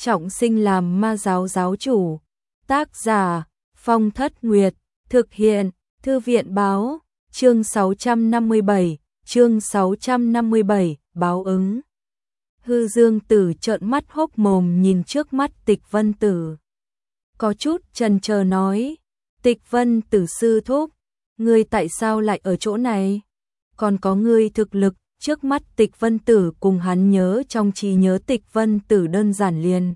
trọng sinh làm ma giáo giáo chủ. Tác giả Phong Thất Nguyệt, thực hiện Thư viện báo, chương 657, báo ứng. Hư Dương Tử trợn mắt hốc mồm nhìn trước mắt Tịch Vân Tử. Có chút chần chờ nói, Tịch Vân Tử sư thúc, ngươi tại sao lại ở chỗ này? Còn có ngươi thực lực, trước mắt Tịch Vân Tử cùng hắn nhớ trong trí nhớ Tịch Vân Tử đơn giản liền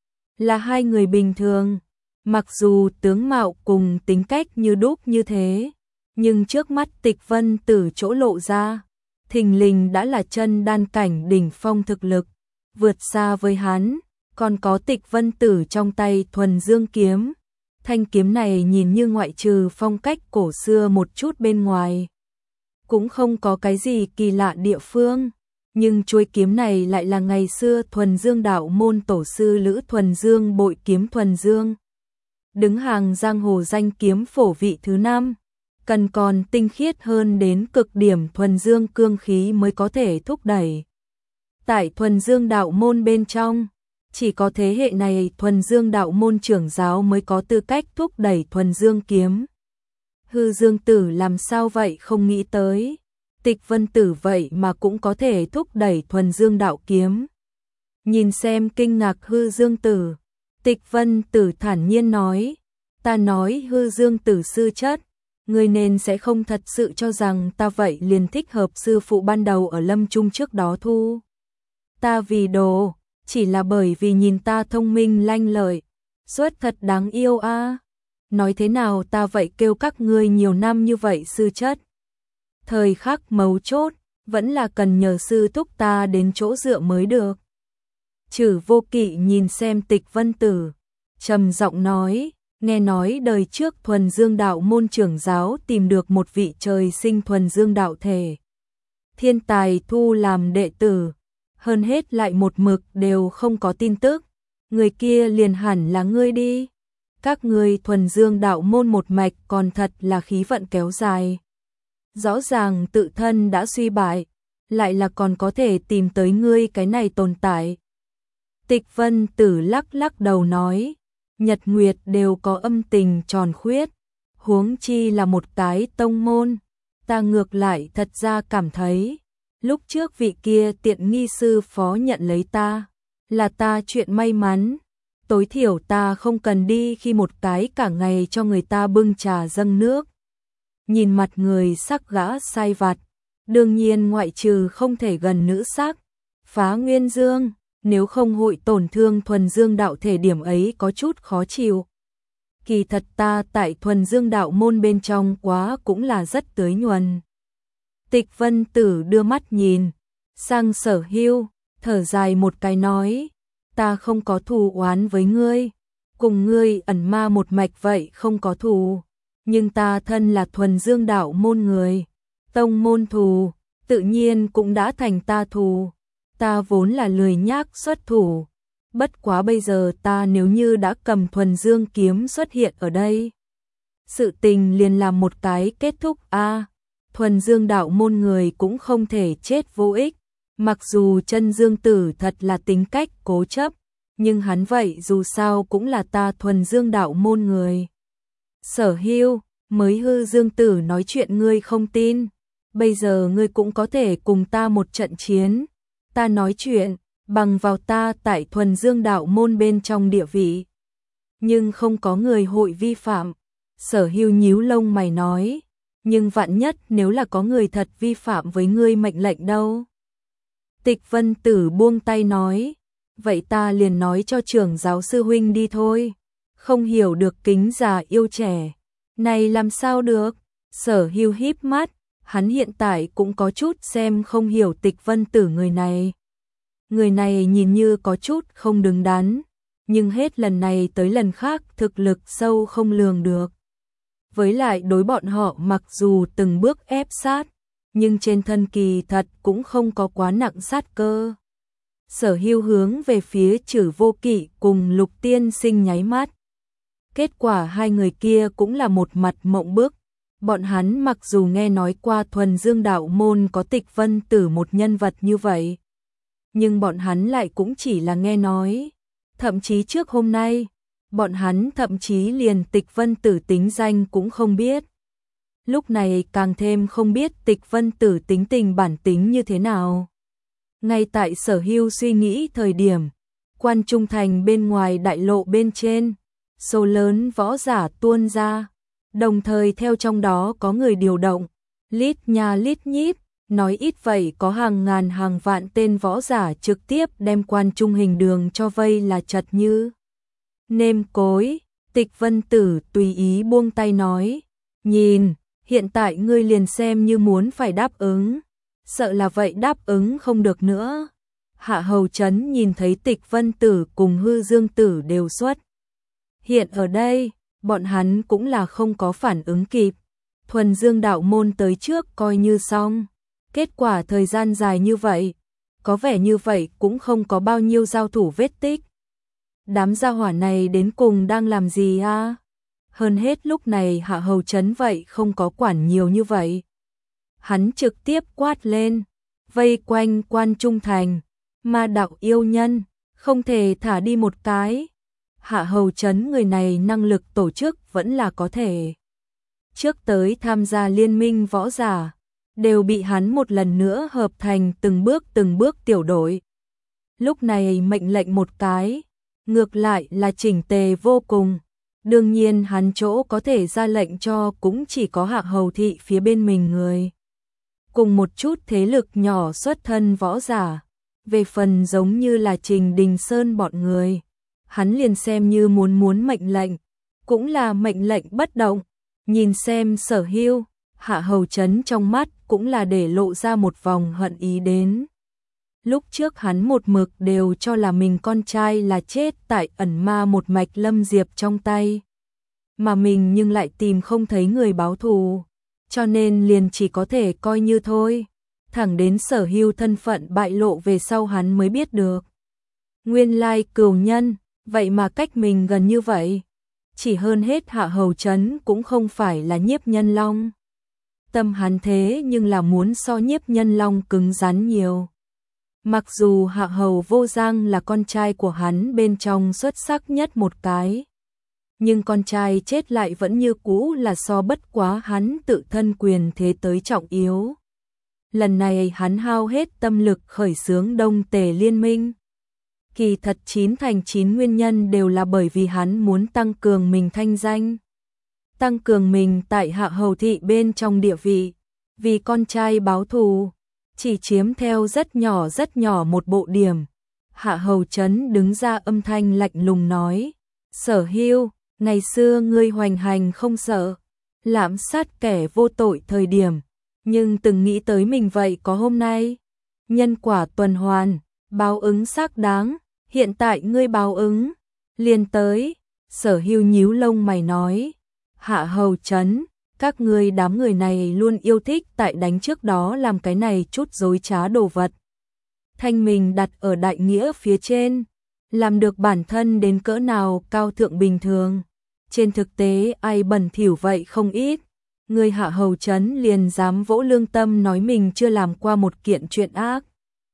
là hai người bình thường. Mặc dù tướng mạo cùng tính cách như đúc như thế, nhưng trước mắt Tịch Vân Tử chỗ lộ ra, thình lình đã là chân đan cảnh đỉnh phong thực lực, vượt xa với hắn. Còn có Tịch Vân Tử trong tay thuần dương kiếm. Thanh kiếm này nhìn như ngoại trừ phong cách cổ xưa một chút bên ngoài, cũng không có cái gì kỳ lạ địa phương. Nhưng chuôi kiếm này lại là ngày xưa thuần dương đạo môn tổ sư Lữ Thuần Dương bội kiếm thuần dương. Đứng hàng giang hồ danh kiếm phổ vị thứ 5, cần còn tinh khiết hơn đến cực điểm thuần dương cương khí mới có thể thúc đẩy. Tại thuần dương đạo môn bên trong, chỉ có thế hệ này thuần dương đạo môn trưởng giáo mới có tư cách thúc đẩy thuần dương kiếm. Hư Dương Tử làm sao vậy không nghĩ tới, Tịch Vân Tử vậy mà cũng có thể thúc đẩy thuần dương đạo kiếm. Nhìn xem kinh ngạc Hư Dương Tử, Tịch Vân Tử thản nhiên nói, ta nói Hư Dương Tử sư chất, ngươi nên sẽ không thật sự cho rằng ta vậy liền thích hợp sư phụ ban đầu ở Lâm Trung trước đó thu ta vì đồ, chỉ là bởi vì nhìn ta thông minh lanh lợi, xuất thật đáng yêu a. Nói thế nào ta vậy kêu các ngươi nhiều năm như vậy sư chất. Thời khắc mấu chốt, vẫn là cần nhờ sư thúc ta đến chỗ dựa mới được. Trử Vô Kỵ nhìn xem Tịch Vân Tử, trầm giọng nói, nghe nói đời trước thuần dương đạo môn trưởng giáo tìm được một vị trời sinh thuần dương đạo thể thiên tài thu làm đệ tử, hơn hết lại một mực đều không có tin tức, người kia liền hẳn là ngươi đi. Các ngươi thuần dương đạo môn một mạch còn thật là khí vận kéo dài. Rõ ràng tự thân đã suy bại, lại là còn có thể tìm tới ngươi cái này tồn tại. Tịch Vân Tử lắc lắc đầu nói, nhật nguyệt đều có âm tình tròn khuyết, huống chi là một cái tông môn. Ta ngược lại thật ra cảm thấy, lúc trước vị kia tiện nghi sư phó nhận lấy ta, là ta chuyện may mắn. Tối thiểu ta không cần đi khi một cái cả ngày cho người ta bưng trà dâng nước. Nhìn mặt người sắc gã sai vặt, đương nhiên ngoại trừ không thể gần nữ sắc, phá nguyên dương, nếu không hội tổn thương thuần dương đạo thể, điểm ấy có chút khó chịu. Kỳ thật ta tại thuần dương đạo môn bên trong quá cũng là rất tưới nhuần. Tịch Vân Tử đưa mắt nhìn sang Sở Hưu, thở dài một cái nói, ta không có thù oán với ngươi, cùng ngươi ẩn ma một mạch vậy không có thù, nhưng ta thân là thuần dương đạo môn người, tông môn thù, tự nhiên cũng đã thành ta thù, ta vốn là lười nhác xuất thủ, bất quá bây giờ ta nếu như đã cầm thuần dương kiếm xuất hiện ở đây, sự tình liền làm một cái kết thúc a. Thuần dương đạo môn người cũng không thể chết vô ích. Mặc dù Chân Dương Tử thật là tính cách cố chấp, nhưng hắn vậy dù sao cũng là ta thuần dương đạo môn người. Sở Hưu, mới Hư Dương Tử nói chuyện ngươi không tin, bây giờ ngươi cũng có thể cùng ta một trận chiến. Ta nói chuyện, bằng vào ta tại thuần dương đạo môn bên trong địa vị. Nhưng không có người hội vi phạm. Sở Hưu nhíu lông mày nói, nhưng vạn nhất nếu là có người thật vi phạm với ngươi mệnh lệnh đâu? Tịch Vân Tử buông tay nói, vậy ta liền nói cho trưởng giáo sư huynh đi thôi, không hiểu được kính già yêu trẻ, này làm sao được? Sở Hưu híp mắt, hắn hiện tại cũng có chút xem không hiểu Tịch Vân Tử người này. Người này nhìn như có chút không đứng đắn, nhưng hết lần này tới lần khác thực lực sâu không lường được. Với lại đối bọn họ mặc dù từng bước ép sát, nhưng trên thân kỳ thật cũng không có quá nặng sát cơ. Sở Hưu hướng về phía Trử Vô Kỵ cùng Lục Tiên Sinh nháy mắt. Kết quả hai người kia cũng là một mặt mộng bức. Bọn hắn mặc dù nghe nói qua thuần dương đạo môn có Tịch Vân Tử một nhân vật như vậy, nhưng bọn hắn lại cũng chỉ là nghe nói. thậm chí trước hôm nay, bọn hắn thậm chí liền Tịch Vân Tử tính danh cũng không biết. Lúc này càng thêm không biết Tịch Vân Tử tính tình bản tính như thế nào. Ngay tại Sở Hưu suy nghĩ thời điểm, Quan Trung Thành bên ngoài đại lộ bên trên, số lớn võ giả tuôn ra, đồng thời theo trong đó có người điều động, lít nha lít nhít, nói ít vậy có hàng ngàn hàng vạn tên võ giả trực tiếp đem Quan Trung Hình Đường cho vây là chật như nêm cối. Tịch Vân Tử tùy ý buông tay nói, nhìn, hiện tại ngươi liền xem như muốn phải đáp ứng, sợ là vậy đáp ứng không được nữa. Hạ Hầu Chấn nhìn thấy Tịch Vân Tử cùng Hư Dương Tử đều xuất hiện ở đây, bọn hắn cũng là không có phản ứng kịp. Thuần Dương đạo môn tới trước coi như xong, kết quả thời gian dài như vậy, có vẻ như vậy cũng không có bao nhiêu giao thủ vết tích. Đám gia hỏa này đến cùng đang làm gì a? Hơn hết lúc này Hạ Hầu Chấn vậy không có quản nhiều như vậy. Hắn trực tiếp quát lên, vây quanh Quan Trung Thành, ma đạo yêu nhân, không thể thả đi một cái. Hạ Hầu Chấn người này năng lực tổ chức vẫn là có thể. Trước tới tham gia liên minh võ giả, đều bị hắn một lần nữa hợp thành từng bước tiểu đội. Lúc này mệnh lệnh một cái, ngược lại là chỉnh tề vô cùng. Đương nhiên hắn chỗ có thể ra lệnh cho cũng chỉ có Hạ Hầu thị phía bên mình người. Cùng một chút thế lực nhỏ xuất thân võ giả. Về phần giống như là Trình Đình Sơn bọn người, hắn liền xem như muốn mệnh lệnh, cũng là mệnh lệnh bất động. Nhìn xem Sở Hưu, Hạ Hầu Chấn trong mắt cũng là để lộ ra một vòng hận ý đến. Lúc trước hắn một mực đều cho là mình con trai là chết tại ẩn ma một mạch Lâm Diệp trong tay. Mà mình nhưng lại tìm không thấy người báo thù, cho nên liền chỉ có thể coi như thôi. Thẳng đến Sở Hưu thân phận bại lộ về sau hắn mới biết được. Nguyên lai cừu nhân, vậy mà cách mình gần như vậy. Chỉ hơn hết Hạ Hầu Chấn cũng không phải là Nhiếp Nhân Long. Tâm hắn thế nhưng là muốn so Nhiếp Nhân Long cứng rắn nhiều. Mặc dù Hạ Hầu Vô Giang là con trai của hắn bên trong xuất sắc nhất một cái, nhưng con trai chết lại vẫn như cũ là so bất quá hắn tự thân quyền thế tới trọng yếu. Lần này hắn hao hết tâm lực khởi xướng Đông Tề liên minh. Kỳ thật 9 thành 9 nguyên nhân đều là bởi vì hắn muốn tăng cường mình thanh danh, tăng cường mình tại Hạ Hầu thị bên trong địa vị, vì con trai báo thù, chỉ chiếm theo rất nhỏ một bộ điểm. Hạ Hầu Chấn đứng ra âm thanh lạnh lùng nói, Sở Hưu, ngày xưa ngươi hoành hành không sợ, lạm sát kẻ vô tội thời điểm, nhưng từng nghĩ tới mình vậy có hôm nay. Nhân quả tuần hoàn, báo ứng xác đáng, hiện tại ngươi báo ứng, liền tới. Sở Hưu nhíu lông mày nói, Hạ Hầu Chấn, các ngươi đám người này luôn yêu thích tại đánh trước đó làm cái này chút dối trá đồ vật. Thanh mình đặt ở đại nghĩa phía trên, làm được bản thân đến cỡ nào cao thượng bình thường. Trên thực tế ai bẩn thỉu vậy không ít. Người Hạ Hầu Chấn liền dám vỗ lương tâm nói mình chưa làm qua một kiện chuyện ác.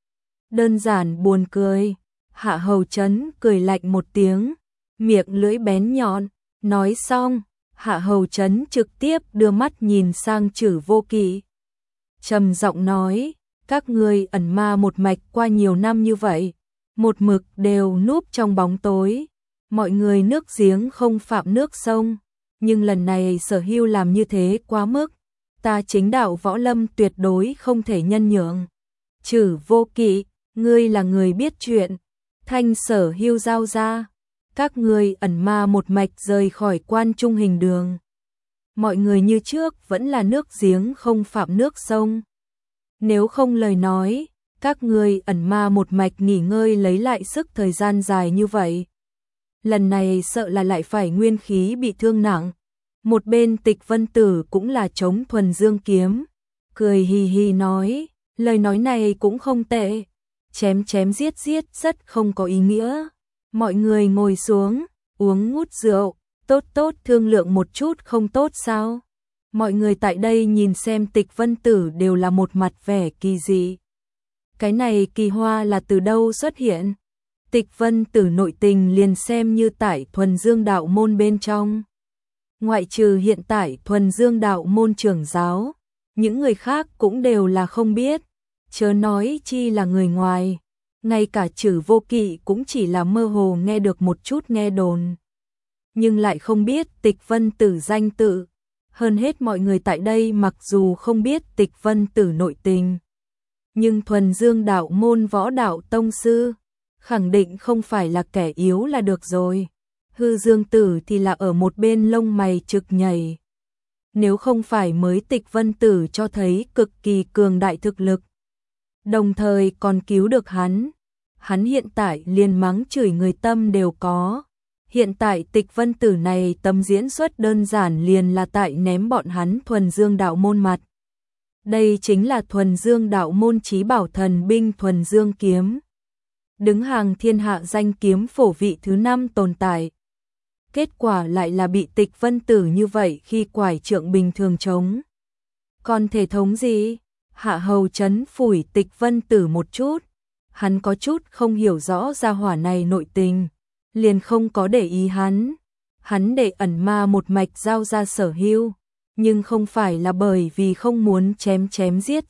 Đơn giản buồn cười. Hạ Hầu Chấn cười lạnh một tiếng, miệng lưỡi bén nhọn, nói xong, Hạ Hầu Chấn trực tiếp đưa mắt nhìn sang Trử Vô Kỵ. Trầm giọng nói, các ngươi ẩn ma một mạch qua nhiều năm như vậy, một mực đều núp trong bóng tối, mọi người nước giếng không phạm nước sông, nhưng lần này Sở Hưu làm như thế quá mức, ta chính đạo võ lâm tuyệt đối không thể nhân nhượng. Trử Vô Kỵ, ngươi là người biết chuyện, thanh Sở Hưu giao ra, các ngươi ẩn ma một mạch rời khỏi Quan Trung Hình Đường. Mọi người như trước vẫn là nước giếng không phạm nước sông. Nếu không lời nói, các ngươi ẩn ma một mạch nghỉ ngơi lấy lại sức thời gian dài như vậy. Lần này sợ là lại phải nguyên khí bị thương nặng. Một bên Tịch Vân Tử cũng là chống thuần dương kiếm, cười hì hì nói, lời nói này cũng không tệ, chém chém giết giết rất không có ý nghĩa. Mọi người ngồi xuống, uống ngút rượu, tốt thương lượng một chút không tốt sao? Mọi người tại đây nhìn xem Tịch Vân Tử đều là một mặt vẻ kỳ dị. Cái này kỳ hoa là từ đâu xuất hiện? Tịch Vân Tử nội tình liền xem như tại Thuần Dương đạo môn bên trong. Ngoại trừ hiện tại Thuần Dương đạo môn trưởng giáo, những người khác cũng đều là không biết, chớ nói chi là người ngoài. Ngay cả Trử Vô Kỵ cũng chỉ là mơ hồ nghe được một chút nghe đồn, nhưng lại không biết Tịch Vân Tử danh tự. Hơn hết mọi người tại đây mặc dù không biết Tịch Vân Tử nội tình, nhưng Thuần Dương đạo môn võ đạo tông sư khẳng định không phải là kẻ yếu là được rồi. Hư Dương Tử thì là ở một bên lông mày trực nhảy. Nếu không phải mới Tịch Vân Tử cho thấy cực kỳ cường đại thực lực, đồng thời còn cứu được hắn hiện tại liền mắng chửi người tâm đều có. Hiện tại Tịch Vân Tử này tấm diễn xuất đơn giản liền là tại ném bọn hắn Thuần Dương đạo môn mặt. Đây chính là Thuần Dương đạo môn chí bảo thần binh Thuần Dương kiếm, đứng hàng thiên hạ danh kiếm phổ vị thứ 5 tồn tại. Kết quả lại là bị Tịch Vân Tử như vậy khi quải trượng bình thường chống. Còn thể thống gì? Hạ Hầu Chấn phủi Tịch Vân Tử một chút, hắn có chút không hiểu rõ gia hỏa này nội tình, liền không có để ý hắn để ẩn ma một mạch giao ra Sở Hưu, nhưng không phải là bởi vì không muốn chém giết,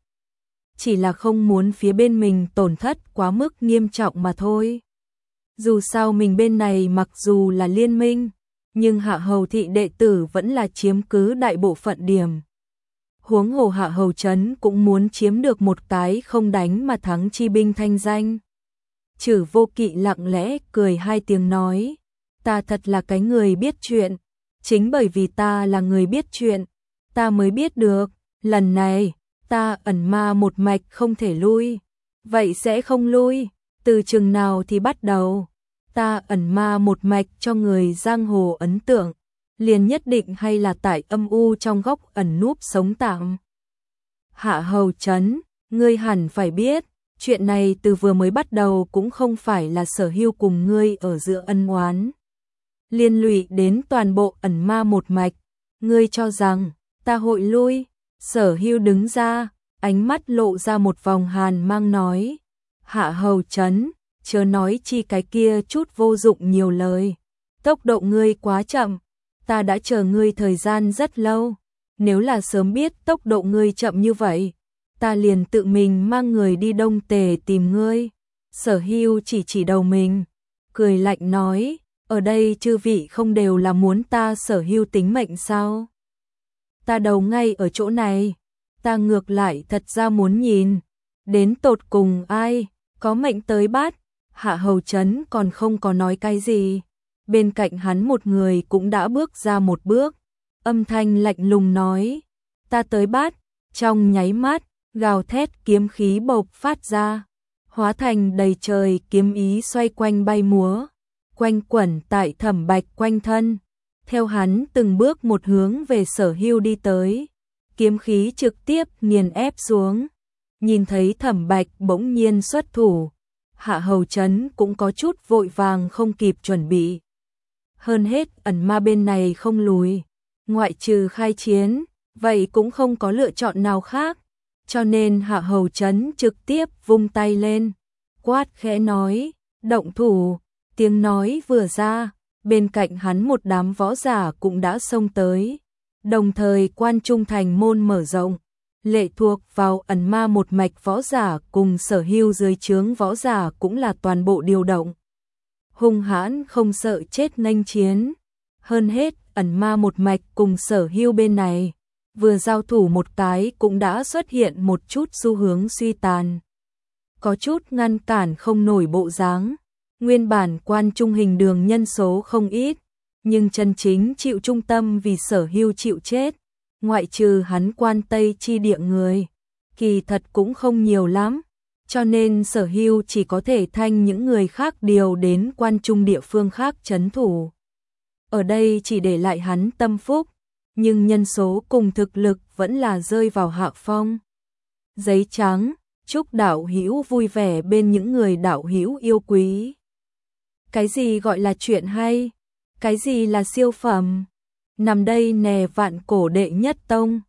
chỉ là không muốn phía bên mình tổn thất quá mức nghiêm trọng mà thôi. Dù sao mình bên này mặc dù là liên minh, nhưng Hạ Hầu thị đệ tử vẫn là chiếm cứ đại bộ phận điểm. Huống hồ Hạ Hầu Chấn cũng muốn chiếm được một cái không đánh mà thắng chi binh thanh danh. Trử Vô Kỵ lặng lẽ cười hai tiếng nói, ta thật là cái người biết chuyện, chính bởi vì ta là người biết chuyện, ta mới biết được, lần này, ta ẩn ma một mạch không thể lui. Vậy sẽ không lui, từ chừng nào thì bắt đầu, ta ẩn ma một mạch cho người giang hồ ấn tượng, liền nhất định hay là tại âm u trong góc ẩn núp sống tạm. Hạ Hầu Chấn, ngươi hẳn phải biết, chuyện này từ vừa mới bắt đầu cũng không phải là Sở Hưu cùng ngươi ở giữa ân oán, liên lụy đến toàn bộ ẩn ma một mạch. Ngươi cho rằng ta hội lui? Sở Hưu đứng ra, ánh mắt lộ ra một vòng hàn mang nói, Hạ Hầu Chấn, chớ nói chi cái kia chút vô dụng nhiều lời, tốc độ ngươi quá chậm, ta đã chờ ngươi thời gian rất lâu, nếu là sớm biết tốc độ ngươi chậm như vậy, ta liền tự mình mang người đi Đông Tề tìm ngươi. Sở Hưu chỉ đầu mình, cười lạnh nói, ở đây chư vị không đều là muốn ta Sở Hưu tính mệnh sao? Ta đầu ngay ở chỗ này, ta ngược lại thật ra muốn nhìn, đến tột cùng ai có mệnh tới bắt. Hạ Hầu Chấn còn không có nói cái gì, bên cạnh hắn một người cũng đã bước ra một bước, âm thanh lạnh lùng nói, ta tới bắt. Trong nháy mắt, gào thét kiếm khí bộc phát ra, hóa thành đầy trời kiếm ý xoay quanh bay múa, quanh quẩn tại Thẩm Bạch quanh thân. Theo hắn từng bước một hướng về Sở Hưu đi tới, kiếm khí trực tiếp nghiền ép xuống. Nhìn thấy Thẩm Bạch bỗng nhiên xuất thủ, Hạ Hầu Chấn cũng có chút vội vàng không kịp chuẩn bị. Hơn hết ẩn ma bên này không lùi, ngoại trừ khai chiến, vậy cũng không có lựa chọn nào khác, cho nên Hạ Hầu Chấn trực tiếp vung tay lên, quát khẽ nói, động thủ. Tiếng nói vừa ra, bên cạnh hắn một đám võ giả cũng đã xông tới, đồng thời Quan Trung thành môn mở rộng, lệ thuộc vào ẩn ma một mạch võ giả cùng Sở Hưu dưới trướng võ giả cũng là toàn bộ điều động. Hung hãn không sợ chết nghênh chiến. Hơn hết ẩn ma một mạch cùng Sở Hưu bên này, vừa giao thủ một cái cũng đã xuất hiện một chút xu hướng suy tàn, có chút ngăn cản không nổi bộ dáng. Nguyên bản Quan Trung hình đường nhân số không ít, nhưng chân chính chịu trung tâm vì Sở Hưu chịu chết, ngoại trừ hắn Quan Tây chi địa người, kỳ thật cũng không nhiều lắm, cho nên Sở Hưu chỉ có thể thanh những người khác điều đến Quan Trung địa phương khác trấn thủ. Ở đây chỉ để lại hắn tâm phúc, nhưng nhân số cùng thực lực vẫn là rơi vào hạ phong. Giấy trắng, chúc đạo hữu vui vẻ bên những người đạo hữu yêu quý. Cái gì gọi là chuyện hay? Cái gì là siêu phẩm? Nằm đây nè Vạn Cổ đệ nhất tông,